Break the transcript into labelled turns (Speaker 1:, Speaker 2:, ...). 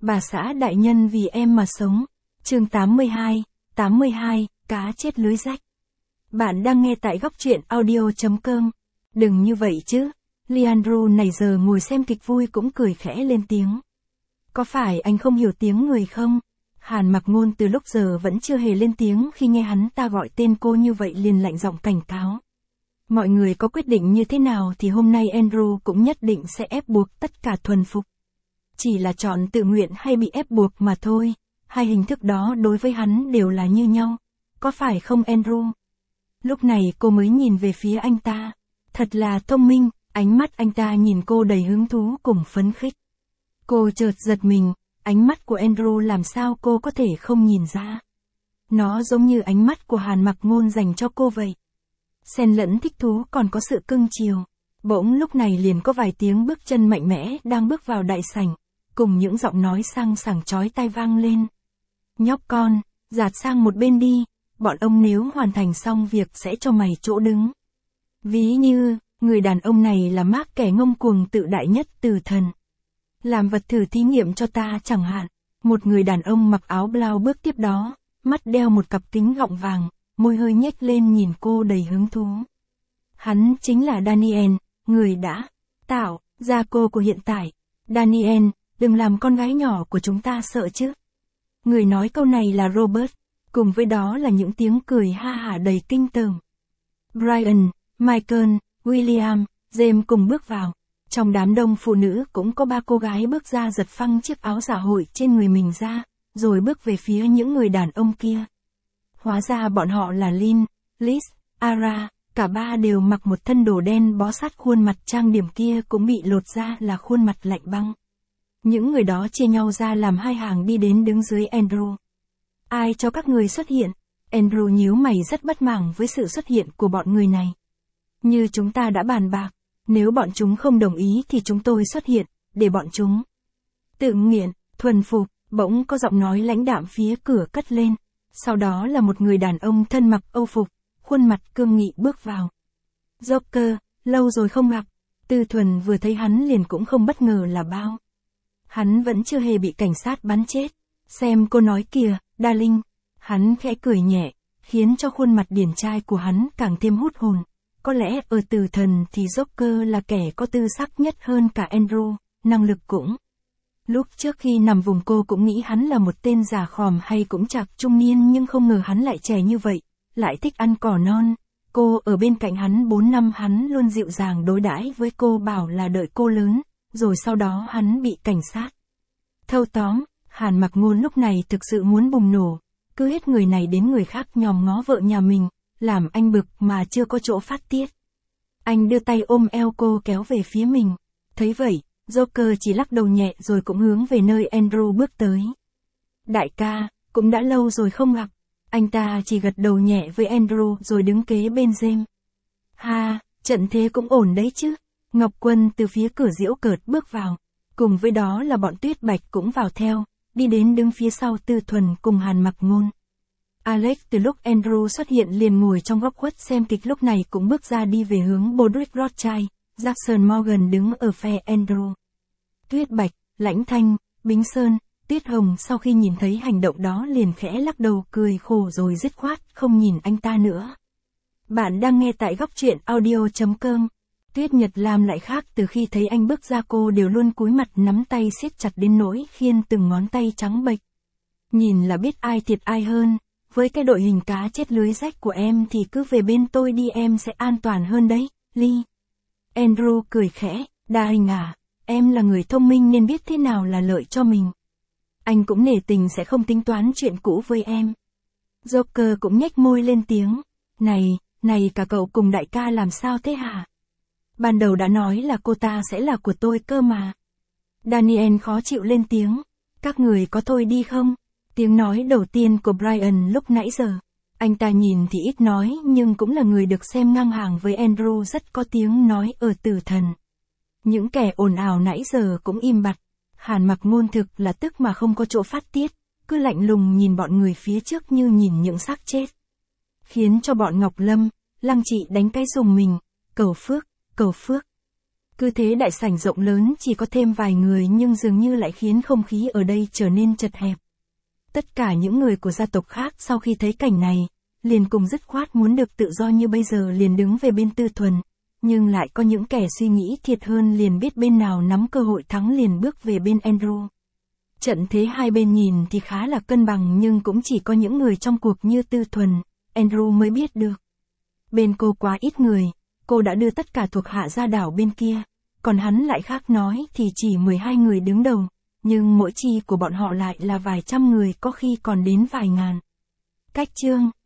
Speaker 1: Bà xã đại nhân vì em mà sống. Chương 82, cá chết lưới rách. Bạn đang nghe tại góc truyện audio.com. Đừng như vậy chứ. Leandro này giờ ngồi xem kịch vui cũng cười khẽ lên tiếng. Có phải anh không hiểu tiếng người không? Hàn Mặc Ngôn từ lúc giờ vẫn chưa hề lên tiếng, khi nghe hắn ta gọi tên cô như vậy liền lạnh giọng cảnh cáo. Mọi người có quyết định như thế nào thì hôm nay Andrew cũng nhất định sẽ ép buộc tất cả thuần phục. Chỉ là chọn tự nguyện hay bị ép buộc mà thôi, hai hình thức đó đối với hắn đều là như nhau. Có phải không Andrew? Lúc này cô mới nhìn về phía anh ta. Thật là thông minh, ánh mắt anh ta nhìn cô đầy hứng thú cùng phấn khích. Cô chợt giật mình, ánh mắt của Andrew làm sao cô có thể không nhìn ra. Nó giống như ánh mắt của Hàn Mặc Ngôn dành cho cô vậy. Xen lẫn thích thú còn có sự cưng chiều. Bỗng lúc này liền có vài tiếng bước chân mạnh mẽ đang bước vào đại sảnh, cùng những giọng nói sang sảng chói tai vang lên. Nhóc con, dạt sang một bên đi, bọn ông nếu hoàn thành xong việc sẽ cho mày chỗ đứng. Ví như, người đàn ông này là Mark, kẻ ngông cuồng tự đại nhất từ thần. Làm vật thử thí nghiệm cho ta chẳng hạn. Một người đàn ông mặc áo blau bước tiếp đó, mắt đeo một cặp kính gọng vàng, môi hơi nhếch lên nhìn cô đầy hứng thú. Hắn chính là Daniel, người đã tạo ra cô của hiện tại. Daniel, đừng làm con gái nhỏ của chúng ta sợ chứ. Người nói câu này là Robert, cùng với đó là những tiếng cười ha hả đầy kinh tởm. Brian, Michael, William, James cùng bước vào. Trong đám đông phụ nữ cũng có ba cô gái bước ra giật phăng chiếc áo xã hội trên người mình ra, rồi bước về phía những người đàn ông kia. Hóa ra bọn họ là Lynn, Liz, Ara, cả ba đều mặc một thân đồ đen bó sát khuôn mặt, trang điểm kia cũng bị lột ra là khuôn mặt lạnh băng. Những người đó chia nhau ra làm hai hàng đi đến đứng dưới Andrew. Ai cho các người xuất hiện? Andrew nhíu mày rất bất mãn với sự xuất hiện của bọn người này. Như chúng ta đã bàn bạc, nếu bọn chúng không đồng ý thì chúng tôi xuất hiện, để bọn chúng tự nguyện, thuần phục. Bỗng có giọng nói lãnh đạm phía cửa cất lên. Sau đó là một người đàn ông thân mặc âu phục, khuôn mặt cương nghị bước vào. Joker, lâu rồi không gặp. Tư Thuần vừa thấy hắn liền cũng không bất ngờ là bao. Hắn vẫn chưa hề bị cảnh sát bắn chết. Xem cô nói kìa, darling. Hắn khẽ cười nhẹ, khiến cho khuôn mặt điển trai của hắn càng thêm hút hồn. Có lẽ ở Từ Thần thì Joker là kẻ có tư sắc nhất hơn cả Andrew, năng lực cũng. Lúc trước khi nằm vùng cô cũng nghĩ hắn là một tên già khòm hay cũng chạc trung niên, nhưng không ngờ hắn lại trẻ như vậy, lại thích ăn cỏ non. Cô ở bên cạnh hắn 4 năm, hắn luôn dịu dàng đối đãi với cô, bảo là đợi cô lớn, rồi sau đó hắn bị cảnh sát thâu tóm. Hàn Mặc Ngôn lúc này thực sự muốn bùng nổ, cứ hết người này đến người khác nhòm ngó vợ nhà mình, làm anh bực mà chưa có chỗ phát tiết. Anh đưa tay ôm eo cô kéo về phía mình. Thấy vậy, Joker chỉ lắc đầu nhẹ rồi cũng hướng về nơi Andrew bước tới. Đại ca, cũng đã lâu rồi không gặp. Anh ta chỉ gật đầu nhẹ với Andrew rồi đứng kế bên James. Ha, trận thế cũng ổn đấy chứ. Ngọc Quân từ phía cửa giễu cợt bước vào. Cùng với đó là bọn Tuyết Bạch cũng vào theo, đi đến đứng phía sau Tư Thuần cùng Hàn Mặc Ngôn. Alex từ lúc Andrew xuất hiện liền ngồi trong góc khuất xem kịch, lúc này cũng bước ra đi về hướng Bodrick Rothschild. Jackson Morgan đứng ở phe Andrew. Tuyết Bạch, Lãnh Thanh, Bính Sơn, Tuyết Hồng sau khi nhìn thấy hành động đó liền khẽ lắc đầu cười khổ rồi dứt khoát không nhìn anh ta nữa. Bạn đang nghe tại góc truyện audio.com. Tuyết Nhật Lam lại khác, từ khi thấy anh bước ra cô đều luôn cúi mặt nắm tay siết chặt đến nỗi khiên từng ngón tay trắng bệch. Nhìn là biết ai thiệt ai hơn. Với cái đội hình cá chết lưới rách của em thì cứ về bên tôi đi, em sẽ an toàn hơn đấy, Lee. Andrew cười khẽ, đa hình à, em là người thông minh nên biết thế nào là lợi cho mình. Anh cũng nể tình sẽ không tính toán chuyện cũ với em. Joker cũng nhếch môi lên tiếng. Này cả cậu cùng đại ca làm sao thế hả? Ban đầu đã nói là cô ta sẽ là của tôi cơ mà. Daniel khó chịu lên tiếng. Các người có thôi đi không? Tiếng nói đầu tiên của Brian lúc nãy giờ. Anh ta nhìn thì ít nói nhưng cũng là người được xem ngang hàng với Andrew, rất có tiếng nói ở Tử Thần. Những kẻ ồn ào nãy giờ cũng im bặt. Hàn Mặc Ngôn thực là tức mà không có chỗ phát tiết, cứ lạnh lùng nhìn bọn người phía trước như nhìn những xác chết. Khiến cho bọn Ngọc Lâm, Lăng Trị đánh cái rùng mình, cầu phước. Cứ thế đại sảnh rộng lớn chỉ có thêm vài người nhưng dường như lại khiến không khí ở đây trở nên chật hẹp. Tất cả những người của gia tộc khác sau khi thấy cảnh này, liền cùng dứt khoát muốn được tự do như bây giờ liền đứng về bên Tư Thuần, nhưng lại có những kẻ suy nghĩ thiệt hơn liền biết bên nào nắm cơ hội thắng liền bước về bên Andrew. Trận thế hai bên nhìn thì khá là cân bằng nhưng cũng chỉ có những người trong cuộc như Tư Thuần, Andrew mới biết được. Bên cô quá ít người, cô đã đưa tất cả thuộc hạ ra đảo bên kia, còn hắn lại khác nói thì chỉ 12 người đứng đầu, nhưng mỗi chi của bọn họ lại là vài trăm người có khi còn đến vài ngàn. Cách chương